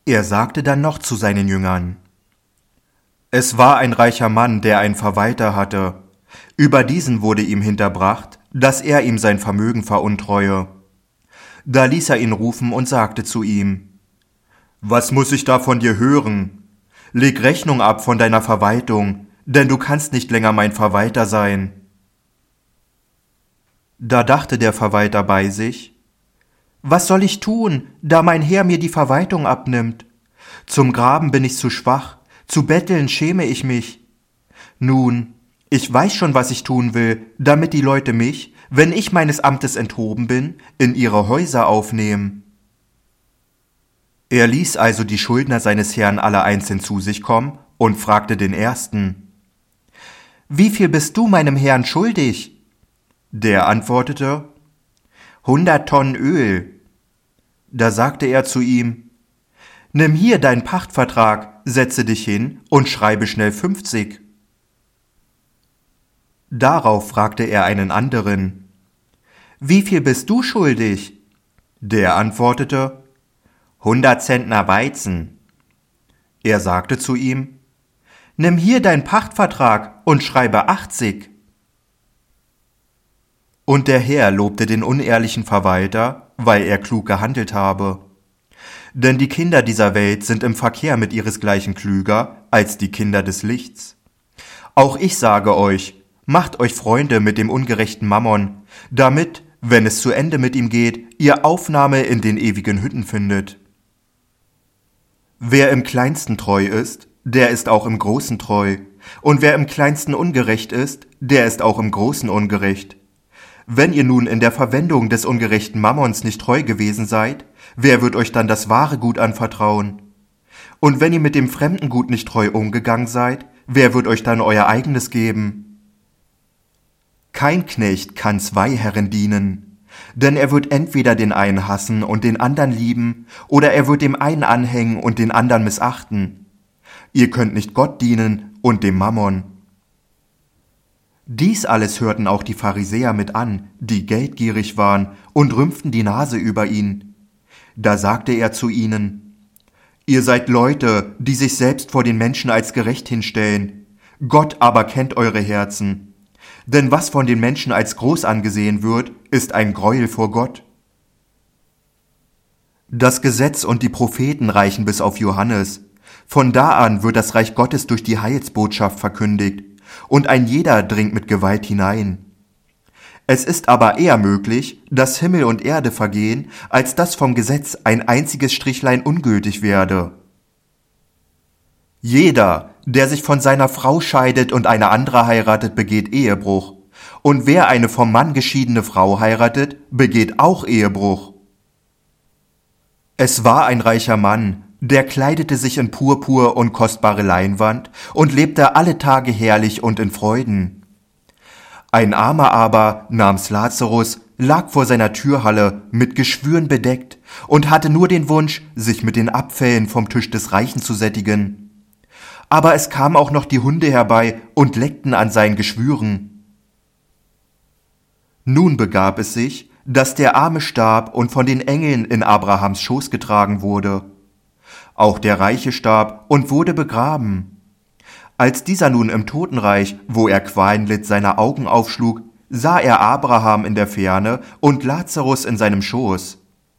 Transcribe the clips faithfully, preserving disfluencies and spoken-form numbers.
Er sagte dann noch zu seinen Jüngern: Es war ein reicher Mann, der einen Verwalter hatte. Über diesen wurde ihm hinterbracht, dass er ihm sein Vermögen veruntreue. Da ließ er ihn rufen und sagte zu ihm: Was muss ich da von dir hören? Leg Rechnung ab von deiner Verwaltung, denn du kannst nicht länger mein Verwalter sein. Da dachte der Verwalter bei sich: Was soll ich tun, da mein Herr mir die Verwaltung abnimmt? Zum Graben bin ich zu schwach, zu betteln schäme ich mich. Nun, ich weiß schon, was ich tun will, damit die Leute mich, wenn ich meines Amtes enthoben bin, in ihre Häuser aufnehmen. Er ließ also die Schuldner seines Herrn alle einzeln zu sich kommen und fragte den Ersten: Wie viel bist du meinem Herrn schuldig? Der antwortete: Hundert Tonnen Öl. Da sagte er zu ihm: Nimm hier deinen Pachtvertrag, setze dich hin und schreibe schnell fünfzig. Darauf fragte er einen anderen: Wie viel bist du schuldig? Der antwortete: Hundert Zentner Weizen. Er sagte zu ihm: Nimm hier deinen Pachtvertrag und schreibe achtzig. Und der Herr lobte den unehrlichen Verwalter, weil er klug gehandelt habe. Denn die Kinder dieser Welt sind im Verkehr mit ihresgleichen klüger als die Kinder des Lichts. Auch ich sage euch, macht euch Freunde mit dem ungerechten Mammon, damit, wenn es zu Ende mit ihm geht, ihr Aufnahme in den ewigen Hütten findet. Wer im Kleinsten treu ist, der ist auch im Großen treu, und wer im Kleinsten ungerecht ist, der ist auch im Großen ungerecht. Wenn ihr nun in der Verwendung des ungerechten Mammons nicht treu gewesen seid, wer wird euch dann das wahre Gut anvertrauen? Und wenn ihr mit dem fremden Gut nicht treu umgegangen seid, wer wird euch dann euer eigenes geben? Kein Knecht kann zwei Herren dienen, denn er wird entweder den einen hassen und den anderen lieben, oder er wird dem einen anhängen und den anderen missachten. Ihr könnt nicht Gott dienen und dem Mammon. Dies alles hörten auch die Pharisäer mit an, die geldgierig waren, und rümpften die Nase über ihn. Da sagte er zu ihnen: Ihr seid Leute, die sich selbst vor den Menschen als gerecht hinstellen. Gott aber kennt eure Herzen. Denn was von den Menschen als groß angesehen wird, ist ein Greuel vor Gott. Das Gesetz und die Propheten reichen bis auf Johannes. Von da an wird das Reich Gottes durch die Heilsbotschaft verkündigt, und ein jeder dringt mit Gewalt hinein. Es ist aber eher möglich, dass Himmel und Erde vergehen, als dass vom Gesetz ein einziges Strichlein ungültig werde. Jeder, der sich von seiner Frau scheidet und eine andere heiratet, begeht Ehebruch. Und wer eine vom Mann geschiedene Frau heiratet, begeht auch Ehebruch. Es war ein reicher Mann, der kleidete sich in Purpur und kostbare Leinwand und lebte alle Tage herrlich und in Freuden. Ein Armer aber, namens Lazarus, lag vor seiner Türhalle, mit Geschwüren bedeckt, und hatte nur den Wunsch, sich mit den Abfällen vom Tisch des Reichen zu sättigen. Aber es kamen auch noch die Hunde herbei und leckten an seinen Geschwüren. Nun begab es sich, dass der Arme starb und von den Engeln in Abrahams Schoß getragen wurde. Auch der Reiche starb und wurde begraben. Als dieser nun im Totenreich, wo er Qualen litt, seine Augen aufschlug, sah er Abraham in der Ferne und Lazarus in seinem Schoß.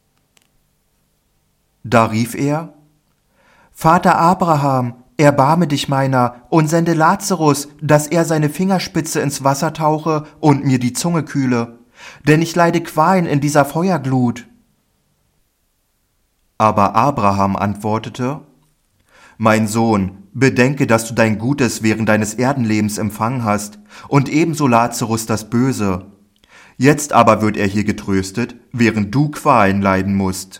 Da rief er: Vater Abraham, erbarme dich meiner und sende Lazarus, dass er seine Fingerspitze ins Wasser tauche und mir die Zunge kühle, denn ich leide Qualen in dieser Feuerglut. Aber Abraham antwortete: Mein Sohn, bedenke, dass du dein Gutes während deines Erdenlebens empfangen hast, und ebenso Lazarus das Böse. Jetzt aber wird er hier getröstet, während du Qualen leiden musst.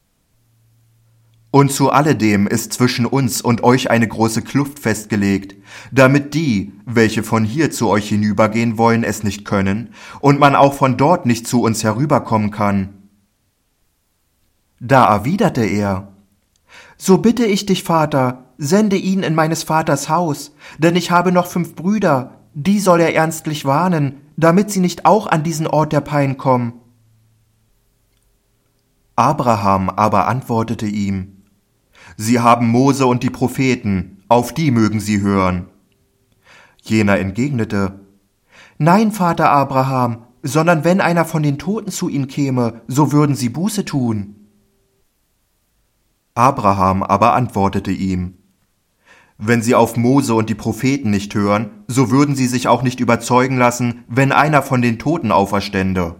Und zu alledem ist zwischen uns und euch eine große Kluft festgelegt, damit die, welche von hier zu euch hinübergehen wollen, es nicht können, und man auch von dort nicht zu uns herüberkommen kann. Da erwiderte er: So bitte ich dich, Vater, sende ihn in meines Vaters Haus, denn ich habe noch fünf Brüder, die soll er ernstlich warnen, damit sie nicht auch an diesen Ort der Pein kommen. Abraham aber antwortete ihm: Sie haben Mose und die Propheten, auf die mögen Sie hören. Jener entgegnete, Nein, Vater Abraham, sondern wenn einer von den Toten zu Ihnen käme, so würden Sie Buße tun. Abraham aber antwortete ihm, Wenn Sie auf Mose und die Propheten nicht hören, so würden Sie sich auch nicht überzeugen lassen, wenn einer von den Toten auferstände.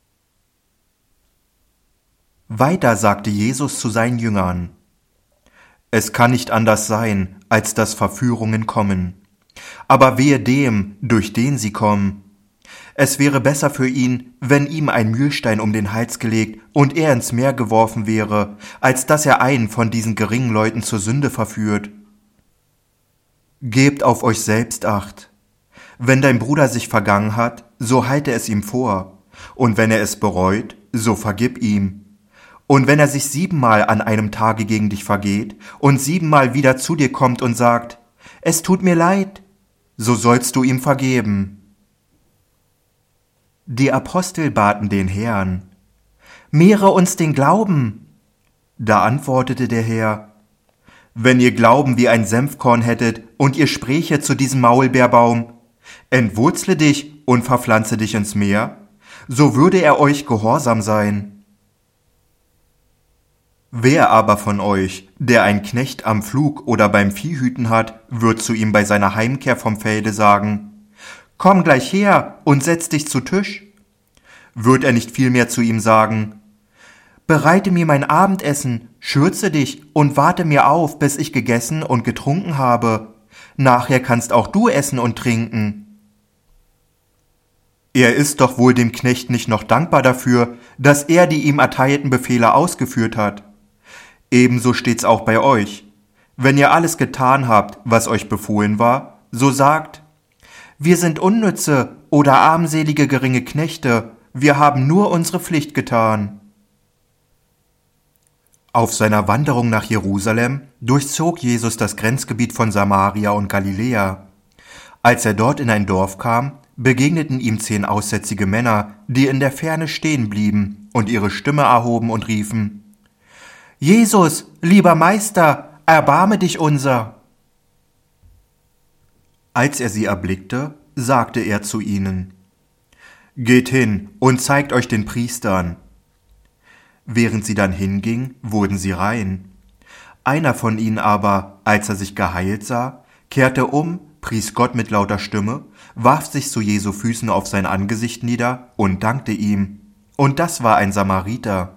Weiter sagte Jesus zu seinen Jüngern, Es kann nicht anders sein, als dass Verführungen kommen. Aber wehe dem, durch den sie kommen. Es wäre besser für ihn, wenn ihm ein Mühlstein um den Hals gelegt und er ins Meer geworfen wäre, als dass er einen von diesen geringen Leuten zur Sünde verführt. Gebt auf euch selbst Acht. Wenn dein Bruder sich vergangen hat, so halte es ihm vor, und wenn er es bereut, so vergib ihm. Und wenn er sich siebenmal an einem Tage gegen dich vergeht und siebenmal wieder zu dir kommt und sagt, es tut mir leid, so sollst du ihm vergeben. Die Apostel baten den Herrn, mehre uns den Glauben. Da antwortete der Herr, wenn ihr Glauben wie ein Senfkorn hättet und ihr spräche zu diesem Maulbeerbaum, entwurzle dich und verpflanze dich ins Meer, so würde er euch gehorsam sein. Wer aber von euch, der einen Knecht am Pflug oder beim Viehhüten hat, wird zu ihm bei seiner Heimkehr vom Felde sagen, Komm gleich her und setz dich zu Tisch? Wird er nicht vielmehr zu ihm sagen, Bereite mir mein Abendessen, schürze dich und warte mir auf, bis ich gegessen und getrunken habe. Nachher kannst auch du essen und trinken. Er ist doch wohl dem Knecht nicht noch dankbar dafür, dass er die ihm erteilten Befehle ausgeführt hat. Ebenso steht's auch bei euch. Wenn ihr alles getan habt, was euch befohlen war, so sagt, wir sind unnütze oder armselige geringe Knechte, wir haben nur unsere Pflicht getan. Auf seiner Wanderung nach Jerusalem durchzog Jesus das Grenzgebiet von Samaria und Galiläa. Als er dort in ein Dorf kam, begegneten ihm zehn aussätzige Männer, die in der Ferne stehen blieben und ihre Stimme erhoben und riefen, Jesus, lieber Meister, erbarme dich unser. Als er sie erblickte, sagte er zu ihnen, Geht hin und zeigt euch den Priestern. Während sie dann hinging, wurden sie rein. Einer von ihnen aber, als er sich geheilt sah, kehrte um, pries Gott mit lauter Stimme, warf sich zu Jesu Füßen auf sein Angesicht nieder und dankte ihm. Und das war ein Samariter.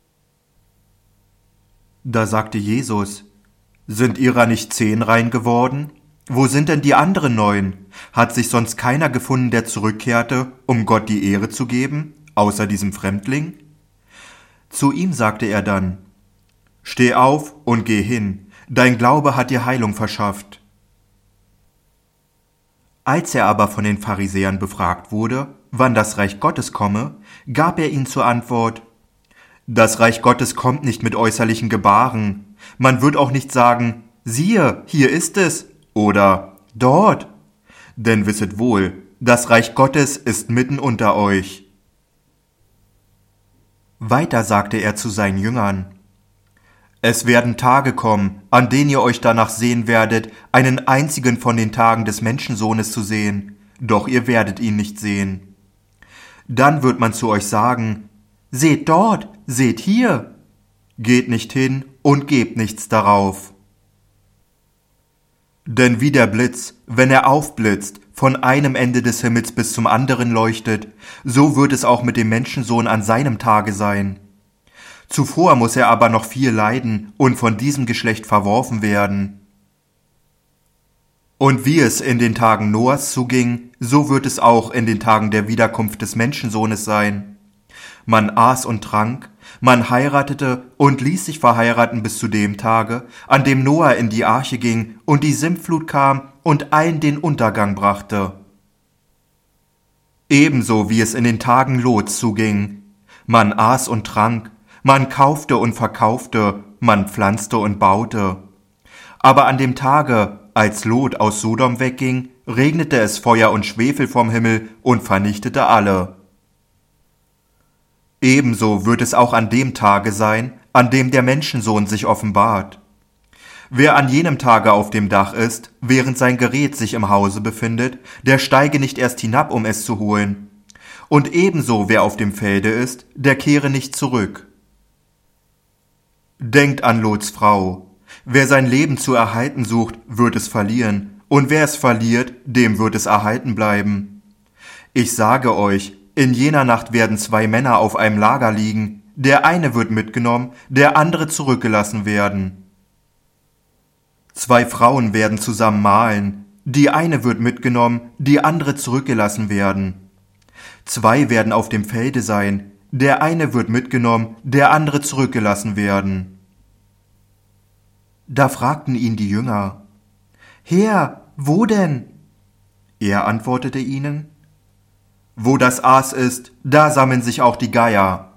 Da sagte Jesus, Sind ihrer nicht zehn rein geworden? Wo sind denn die anderen neun? Hat sich sonst keiner gefunden, der zurückkehrte, um Gott die Ehre zu geben, außer diesem Fremdling? Zu ihm sagte er dann, Steh auf und geh hin, dein Glaube hat dir Heilung verschafft. Als er aber von den Pharisäern befragt wurde, wann das Reich Gottes komme, gab er ihnen zur Antwort, Das Reich Gottes kommt nicht mit äußerlichen Gebaren. Man wird auch nicht sagen, siehe, hier ist es, oder dort. Denn wisset wohl, das Reich Gottes ist mitten unter euch. Weiter sagte er zu seinen Jüngern, Es werden Tage kommen, an denen ihr euch danach sehen werdet, einen einzigen von den Tagen des Menschensohnes zu sehen, doch ihr werdet ihn nicht sehen. Dann wird man zu euch sagen, Seht dort, seht hier. Geht nicht hin und gebt nichts darauf. Denn wie der Blitz, wenn er aufblitzt, von einem Ende des Himmels bis zum anderen leuchtet, so wird es auch mit dem Menschensohn an seinem Tage sein. Zuvor muss er aber noch viel leiden und von diesem Geschlecht verworfen werden. Und wie es in den Tagen Noahs zuging, so wird es auch in den Tagen der Wiederkunft des Menschensohnes sein. Man aß und trank, man heiratete und ließ sich verheiraten bis zu dem Tage, an dem Noah in die Arche ging und die Sintflut kam und allen den Untergang brachte. Ebenso wie es in den Tagen Lots zuging. Man aß und trank, man kaufte und verkaufte, man pflanzte und baute. Aber an dem Tage, als Lot aus Sodom wegging, regnete es Feuer und Schwefel vom Himmel und vernichtete alle. Ebenso wird es auch an dem Tage sein, an dem der Menschensohn sich offenbart. Wer an jenem Tage auf dem Dach ist, während sein Gerät sich im Hause befindet, der steige nicht erst hinab, um es zu holen. Und ebenso wer auf dem Felde ist, der kehre nicht zurück. Denkt an Lots Frau. Wer sein Leben zu erhalten sucht, wird es verlieren, und wer es verliert, dem wird es erhalten bleiben. Ich sage euch, in jener Nacht werden zwei Männer auf einem Lager liegen, der eine wird mitgenommen, der andere zurückgelassen werden. Zwei Frauen werden zusammen mahlen, die eine wird mitgenommen, die andere zurückgelassen werden. Zwei werden auf dem Felde sein, der eine wird mitgenommen, der andere zurückgelassen werden. Da fragten ihn die Jünger: Herr, wo denn? Er antwortete ihnen: Wo das Aas ist, da sammeln sich auch die Geier.